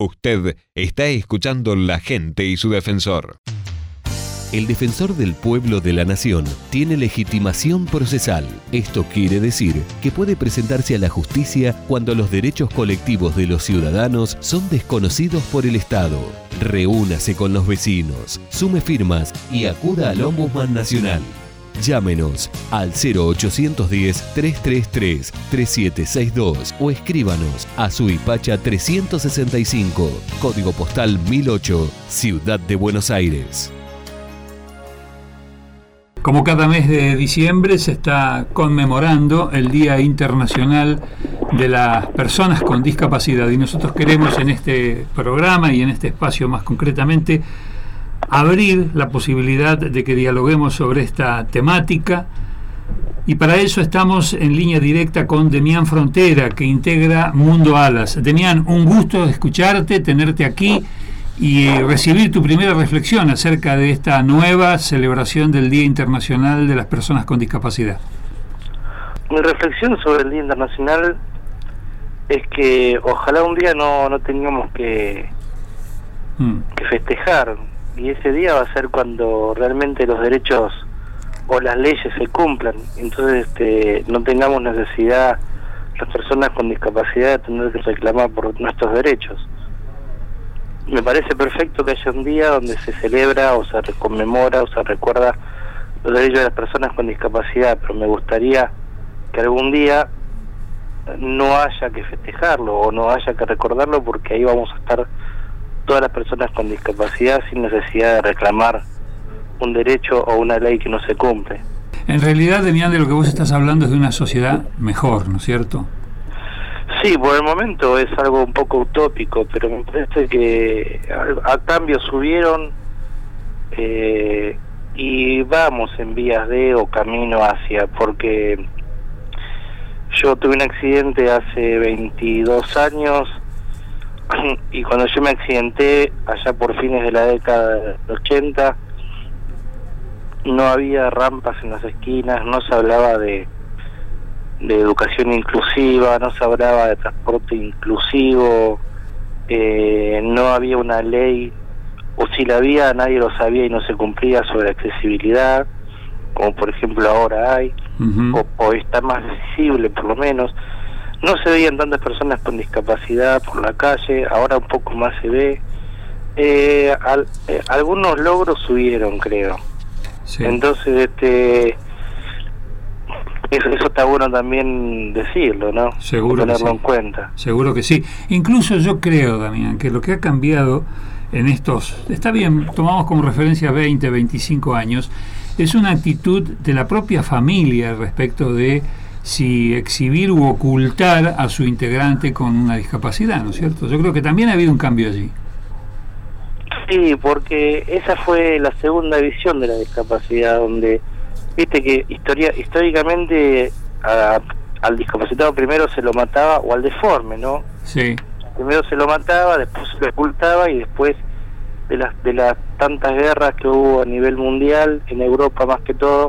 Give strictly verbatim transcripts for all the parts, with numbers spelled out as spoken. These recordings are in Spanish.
Usted está escuchando La Gente y su Defensor. El defensor del pueblo de la nación tiene legitimación procesal. Esto quiere decir que puede presentarse a la justicia cuando los derechos colectivos de los ciudadanos son desconocidos por el Estado. Reúnase con los vecinos, sume firmas y acuda al Ombudsman Nacional. Llámenos al cero ochocientos diez, trescientos treinta y tres, treinta y siete sesenta y dos o escríbanos a Suipacha trescientos sesenta y cinco, código postal mil ocho, Ciudad de Buenos Aires. Como cada mes de diciembre se está conmemorando el Día Internacional de las Personas con Discapacidad y nosotros queremos en este programa y en este espacio más concretamente abrir la posibilidad de que dialoguemos sobre esta temática y para eso estamos en línea directa con Demián Frontera, que integra Mundo Alas. Demián, un gusto escucharte, tenerte aquí y recibir tu primera reflexión acerca de esta nueva celebración del Día Internacional de las Personas con Discapacidad. Mi reflexión sobre el Día Internacional es que ojalá un día no, no tengamos que, mm. que festejar, y ese día va a ser cuando realmente los derechos o las leyes se cumplan, entonces este, no tengamos necesidad las personas con discapacidad de tener que reclamar por nuestros derechos. Me parece perfecto que haya un día donde se celebra o se conmemora o se recuerda los derechos de las personas con discapacidad, pero me gustaría que algún día no haya que festejarlo o no haya que recordarlo, porque ahí vamos a estar todas las personas con discapacidad sin necesidad de reclamar un derecho o una ley que no se cumple. En realidad, Demián, de lo que vos estás hablando es de una sociedad mejor, ¿no es cierto? Sí, por el momento es algo un poco utópico, pero me parece que a, a cambio subieron eh, y vamos en vías de o camino hacia, porque yo tuve un accidente hace veintidós años y cuando yo me accidenté allá por fines de la década del ochenta no había rampas en las esquinas, no se hablaba de de educación inclusiva, no se hablaba de transporte inclusivo, eh, no había una ley, o si la había nadie lo sabía y no se cumplía, sobre accesibilidad, como por ejemplo ahora hay, uh-huh. o, o está más visible por lo menos. No se veían tantas personas con discapacidad por la calle, ahora un poco más se ve. Eh, al, eh, algunos logros subieron, creo. Sí. Entonces, este... Eso, eso está bueno también decirlo, ¿no? Seguro tenerlo que sí. en cuenta. Seguro que sí. Incluso yo creo, Damián, que lo que ha cambiado en estos, está bien, tomamos como referencia veinte, veinticinco años, es una actitud de la propia familia respecto de si exhibir u ocultar a su integrante con una discapacidad, ¿no es cierto? Yo creo que también ha habido un cambio allí. Sí, porque esa fue la segunda visión de la discapacidad, donde viste que historia, históricamente a, al discapacitado primero se lo mataba, o al deforme, ¿no? Sí. Primero se lo mataba, después se lo ocultaba, y después de las de las tantas guerras que hubo a nivel mundial, en Europa más que todo,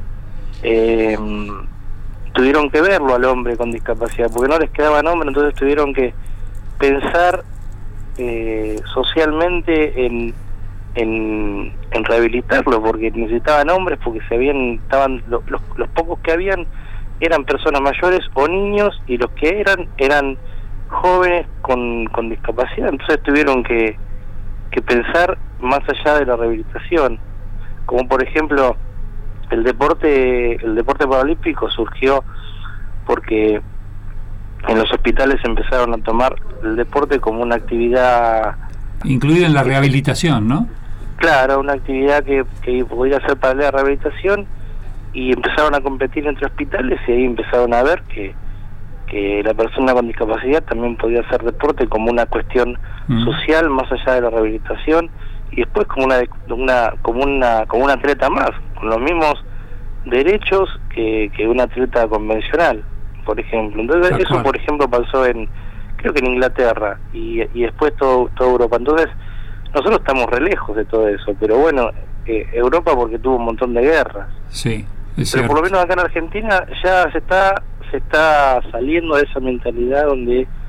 eh, tuvieron que verlo al hombre con discapacidad, porque no les quedaba nombre, entonces tuvieron que pensar eh, socialmente en En, en rehabilitarlo, porque necesitaban hombres, porque se habían estaban los, los, los pocos que habían eran personas mayores o niños, y los que eran eran jóvenes con, con discapacidad. Entonces tuvieron que, que pensar más allá de la rehabilitación, como por ejemplo el deporte el deporte paralímpico surgió porque en los hospitales empezaron a tomar el deporte como una actividad incluida en la rehabilitación, ¿no? Claro, una actividad que, que podía ser para la rehabilitación, y empezaron a competir entre hospitales, y ahí empezaron a ver que, que la persona con discapacidad también podía hacer deporte como una cuestión mm. social más allá de la rehabilitación, y después como una, una como una como un atleta más, con los mismos derechos que, que un atleta convencional, por ejemplo. Entonces Ajá. eso, por ejemplo, pasó en, creo que en Inglaterra, y, y después todo, toda Europa. Entonces nosotros estamos re lejos de todo eso, pero bueno, eh, Europa porque tuvo un montón de guerras. Sí, es pero cierto. Por lo menos acá en Argentina ya se está se está saliendo de esa mentalidad donde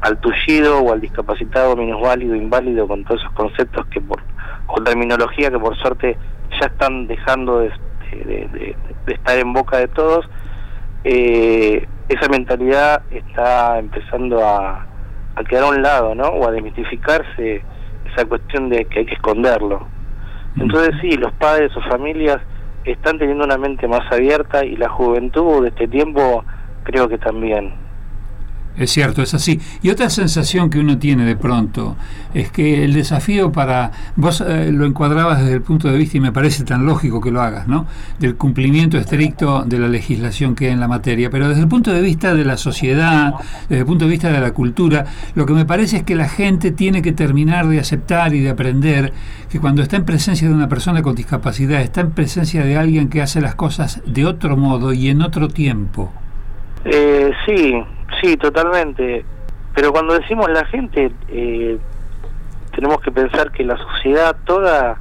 al tullido o al discapacitado, minusválido, inválido, con todos esos conceptos que por o terminología que por suerte ya están dejando de, de, de, de estar en boca de todos. Eh, esa mentalidad está empezando a, a quedar a un lado, ¿no? O a desmitificarse esa cuestión de que hay que esconderlo. Entonces sí, los padres o familias están teniendo una mente más abierta, y la juventud de este tiempo creo que también. Es cierto, es así. Y otra sensación que uno tiene de pronto es que el desafío para... Vos eh, lo encuadrabas desde el punto de vista, y me parece tan lógico que lo hagas, ¿no?, del cumplimiento estricto de la legislación que hay en la materia, pero desde el punto de vista de la sociedad, desde el punto de vista de la cultura, lo que me parece es que la gente tiene que terminar de aceptar y de aprender que cuando está en presencia de una persona con discapacidad, está en presencia de alguien que hace las cosas de otro modo y en otro tiempo. Eh, sí, sí, totalmente. Pero cuando decimos la gente, eh, tenemos que pensar que la sociedad toda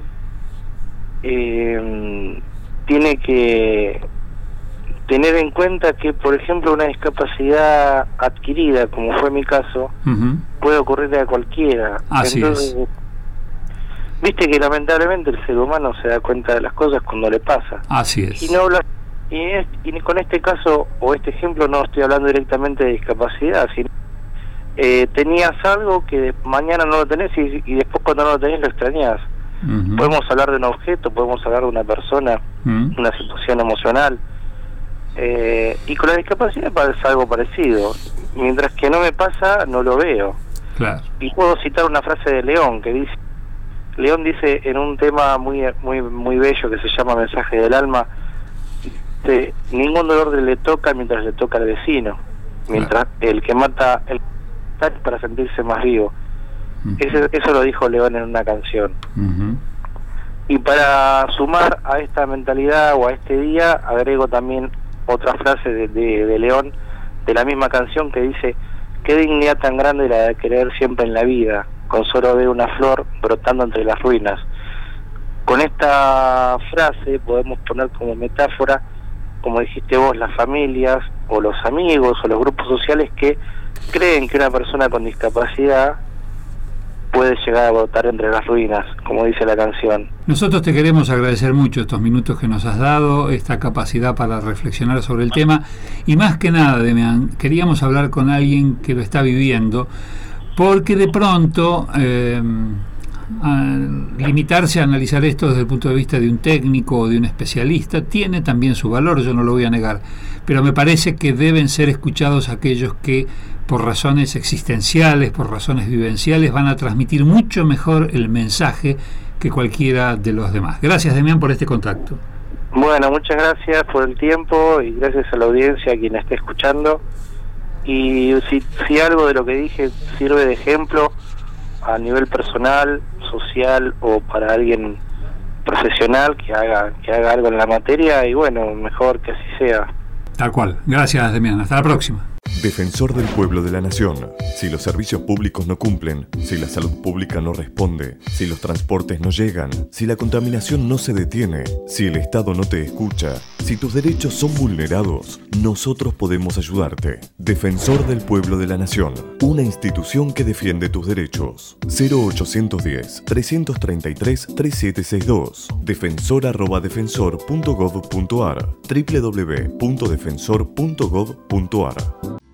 eh, tiene que tener en cuenta que, por ejemplo, una discapacidad adquirida, como fue mi caso, uh-huh. puede ocurrir a cualquiera. Así Entonces, es. Viste que lamentablemente el ser humano se da cuenta de las cosas cuando le pasa. Así es. Y no habla Y, es, y con este caso o este ejemplo no estoy hablando directamente de discapacidad, sino eh, tenías algo que de, mañana no lo tenés y, y después cuando no lo tenés lo extrañás. Uh-huh. Podemos hablar de un objeto, podemos hablar de una persona, uh-huh. una situación emocional, eh, y con la discapacidad pasa algo parecido. Mientras que no me pasa, no lo veo. Claro. Y puedo citar una frase de León que dice, León dice en un tema muy muy muy bello que se llama Mensaje del Alma, este, ningún dolor le toca mientras le toca al vecino, mientras claro. el que mata el para sentirse más vivo. Uh-huh. Ese, eso lo dijo León en una canción. Uh-huh. Y para sumar a esta mentalidad o a este día, agrego también otra frase de, de, de León, de la misma canción, que dice: qué dignidad tan grande la de querer siempre en la vida, con solo ver una flor brotando entre las ruinas. Con esta frase podemos poner como metáfora, como dijiste vos, las familias o los amigos o los grupos sociales que creen que una persona con discapacidad puede llegar a brotar entre las ruinas, como dice la canción. Nosotros te queremos agradecer mucho estos minutos que nos has dado, esta capacidad para reflexionar sobre el tema, y más que nada, Demián, queríamos hablar con alguien que lo está viviendo, porque de pronto eh, a limitarse a analizar esto desde el punto de vista de un técnico o de un especialista tiene también su valor, yo no lo voy a negar, pero me parece que deben ser escuchados aquellos que por razones existenciales, por razones vivenciales, van a transmitir mucho mejor el mensaje que cualquiera de los demás. Gracias, Demián, por este contacto. Bueno, muchas gracias por el tiempo y gracias a la audiencia, a quien esté escuchando. Y si, si algo de lo que dije sirve de ejemplo a nivel personal, social o para alguien profesional que haga que haga algo en la materia, y bueno, mejor que así sea. Tal cual. Gracias, Demián. Hasta la próxima. Defensor del pueblo de la nación. Si los servicios públicos no cumplen, si la salud pública no responde, si los transportes no llegan, si la contaminación no se detiene, si el Estado no te escucha, si tus derechos son vulnerados, nosotros podemos ayudarte. Defensor del pueblo de la nación. Una institución que defiende tus derechos. cero ochocientos diez, trescientos treinta y tres, treinta y siete sesenta y dos. defensor arroba defensor punto gov punto ar. doble u doble u doble u punto defensor punto gov punto ar.